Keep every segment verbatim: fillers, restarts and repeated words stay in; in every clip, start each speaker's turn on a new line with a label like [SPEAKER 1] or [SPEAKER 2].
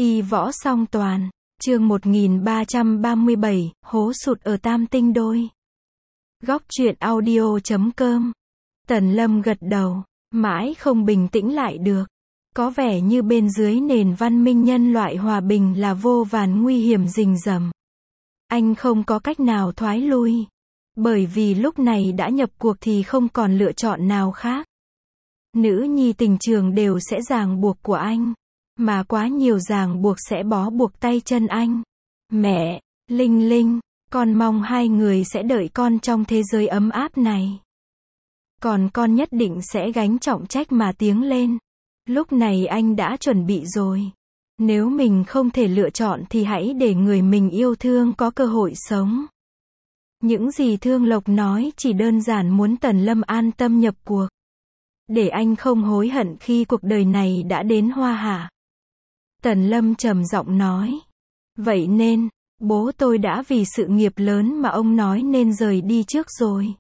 [SPEAKER 1] Y võ song toàn, chương một nghìn ba trăm ba mươi bảy, hố sụt ở Tam Tinh Đôi. Góc truyện audio chấm com. Tần Lâm gật đầu, mãi không bình tĩnh lại được. Có vẻ như bên dưới nền văn minh nhân loại hòa bình là vô vàn nguy hiểm rình rập. Anh không có cách nào thoái lui. Bởi vì lúc này đã nhập cuộc thì không còn lựa chọn nào khác. Nữ nhi tình trường đều sẽ ràng buộc của anh. Mà quá nhiều ràng buộc sẽ bó buộc tay chân anh. Mẹ, Linh Linh, con mong hai người sẽ đợi con trong thế giới ấm áp này. Còn con nhất định sẽ gánh trọng trách mà tiến lên. Lúc này anh đã chuẩn bị rồi. Nếu mình không thể lựa chọn thì hãy để người mình yêu thương có cơ hội sống. Những gì Thương Lộc nói chỉ đơn giản muốn Tần Lâm an tâm nhập cuộc. Để anh không hối hận khi cuộc đời này đã đến hoa hạ. Tần Lâm trầm giọng nói. Vậy nên, bố tôi đã vì sự nghiệp lớn mà ông nói nên rời đi trước rồi.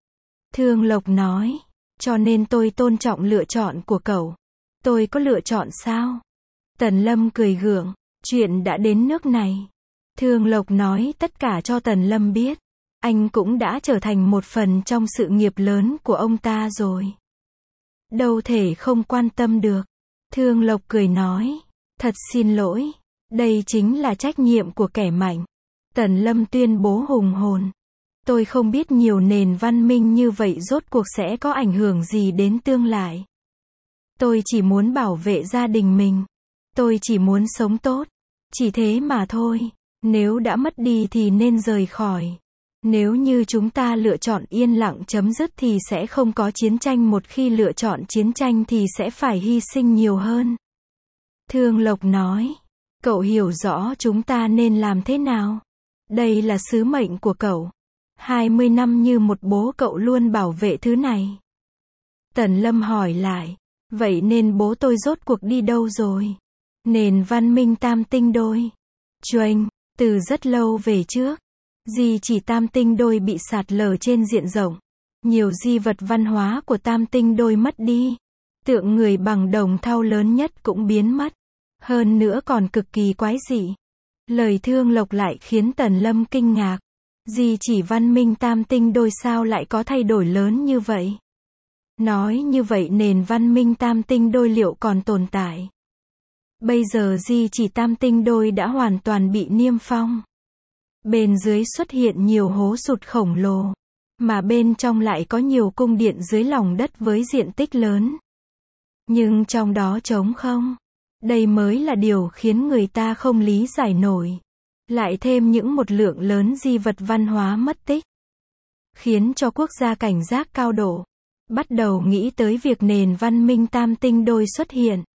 [SPEAKER 1] Thương Lộc nói. Cho nên tôi tôn trọng lựa chọn của cậu. Tôi có lựa chọn sao? Tần Lâm cười gượng. Chuyện đã đến nước này. Thương Lộc nói tất cả cho Tần Lâm biết. Anh cũng đã trở thành một phần trong sự nghiệp lớn của ông ta rồi. Đâu thể không quan tâm được. Thương Lộc cười nói. Thật xin lỗi. Đây chính là trách nhiệm của kẻ mạnh. Tần Lâm tuyên bố hùng hồn. Tôi không biết nhiều nền văn minh như vậy rốt cuộc sẽ có ảnh hưởng gì đến tương lai. Tôi chỉ muốn bảo vệ gia đình mình. Tôi chỉ muốn sống tốt. Chỉ thế mà thôi. Nếu đã mất đi thì nên rời khỏi. Nếu như chúng ta lựa chọn yên lặng chấm dứt thì sẽ không có chiến tranh, một khi lựa chọn chiến tranh thì sẽ phải hy sinh nhiều hơn. Thương Lộc nói. Cậu hiểu rõ chúng ta nên làm thế nào. Đây là sứ mệnh của cậu. hai mươi năm như một bố cậu luôn bảo vệ thứ này. Tần Lâm hỏi lại. Vậy nên bố tôi rốt cuộc đi đâu rồi? Nền văn minh Tam Tinh Đôi. Chuênh, từ rất lâu về trước. Di chỉ Tam Tinh Đôi bị sạt lở trên diện rộng. Nhiều di vật văn hóa của Tam Tinh Đôi mất đi. Tượng người bằng đồng thau lớn nhất cũng biến mất. Hơn nữa còn cực kỳ quái dị. Lời Thương Lộc lại khiến Tần Lâm kinh ngạc. Di chỉ văn minh Tam Tinh Đôi sao lại có thay đổi lớn như vậy? Nói như vậy nền văn minh Tam Tinh Đôi liệu còn tồn tại? Bây giờ di chỉ Tam Tinh Đôi đã hoàn toàn bị niêm phong. Bên dưới xuất hiện nhiều hố sụt khổng lồ. Mà bên trong lại có nhiều cung điện dưới lòng đất với diện tích lớn. Nhưng trong đó trống không. Đây mới là điều khiến người ta không lý giải nổi. Lại thêm những một lượng lớn di vật văn hóa mất tích. Khiến cho quốc gia cảnh giác cao độ. Bắt đầu nghĩ tới việc nền văn minh Tam Tinh Đôi xuất hiện.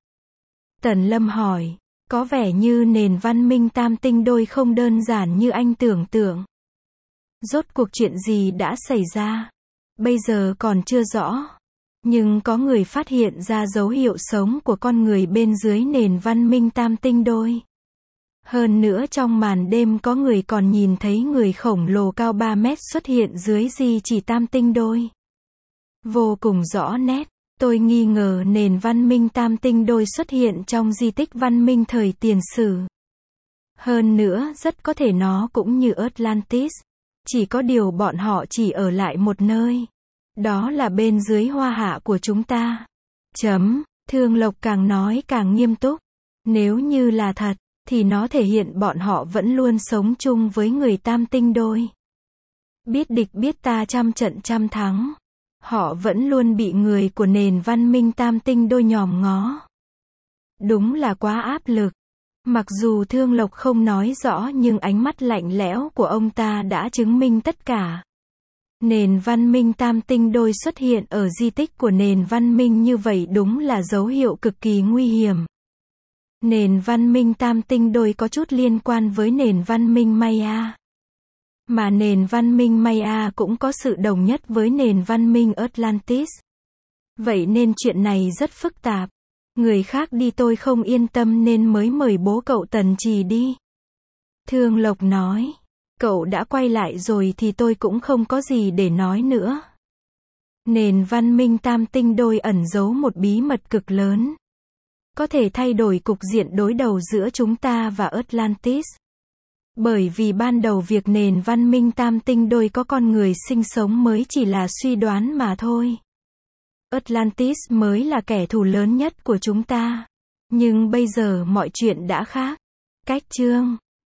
[SPEAKER 1] Tần Lâm hỏi. Có vẻ như nền văn minh Tam Tinh Đôi không đơn giản như anh tưởng tượng. Rốt cuộc chuyện gì đã xảy ra? Bây giờ còn chưa rõ. Nhưng có người phát hiện ra dấu hiệu sống của con người bên dưới nền văn minh Tam Tinh Đôi. Hơn nữa trong màn đêm có người còn nhìn thấy người khổng lồ cao ba mét xuất hiện dưới di chỉ Tam Tinh Đôi. Vô cùng rõ nét. Tôi nghi ngờ nền văn minh Tam Tinh Đôi xuất hiện trong di tích văn minh thời tiền sử. Hơn nữa rất có thể nó cũng như Atlantis. Chỉ có điều bọn họ chỉ ở lại một nơi. Đó là bên dưới hoa hạ của chúng ta. Chấm. Thương Lộc càng nói càng nghiêm túc. Nếu như là thật, thì nó thể hiện bọn họ vẫn luôn sống chung với người Tam Tinh Đôi. Biết địch biết ta trăm trận trăm thắng. Họ vẫn luôn bị người của nền văn minh Tam Tinh Đôi nhòm ngó. Đúng là quá áp lực. Mặc dù Thương Lộc không nói rõ nhưng ánh mắt lạnh lẽo của ông ta đã chứng minh tất cả. Nền văn minh Tam Tinh Đôi xuất hiện ở di tích của nền văn minh như vậy đúng là dấu hiệu cực kỳ nguy hiểm. Nền văn minh Tam Tinh Đôi có chút liên quan với nền văn minh Maya. Mà nền văn minh Maya cũng có sự đồng nhất với nền văn minh Atlantis. Vậy nên chuyện này rất phức tạp. Người khác đi tôi không yên tâm nên mới mời bố cậu Tần Trì đi. Thương Lộc nói. Cậu đã quay lại rồi thì tôi cũng không có gì để nói nữa. Nền văn minh Tam Tinh Đôi ẩn giấu một bí mật cực lớn. có thể thay đổi cục diện đối đầu giữa chúng ta và Atlantis. Bởi vì ban đầu việc nền văn minh tam tinh đôi có con người sinh sống mới chỉ là suy đoán mà thôi. Atlantis mới là kẻ thù lớn nhất của chúng ta. Nhưng bây giờ mọi chuyện đã khác. Cách chương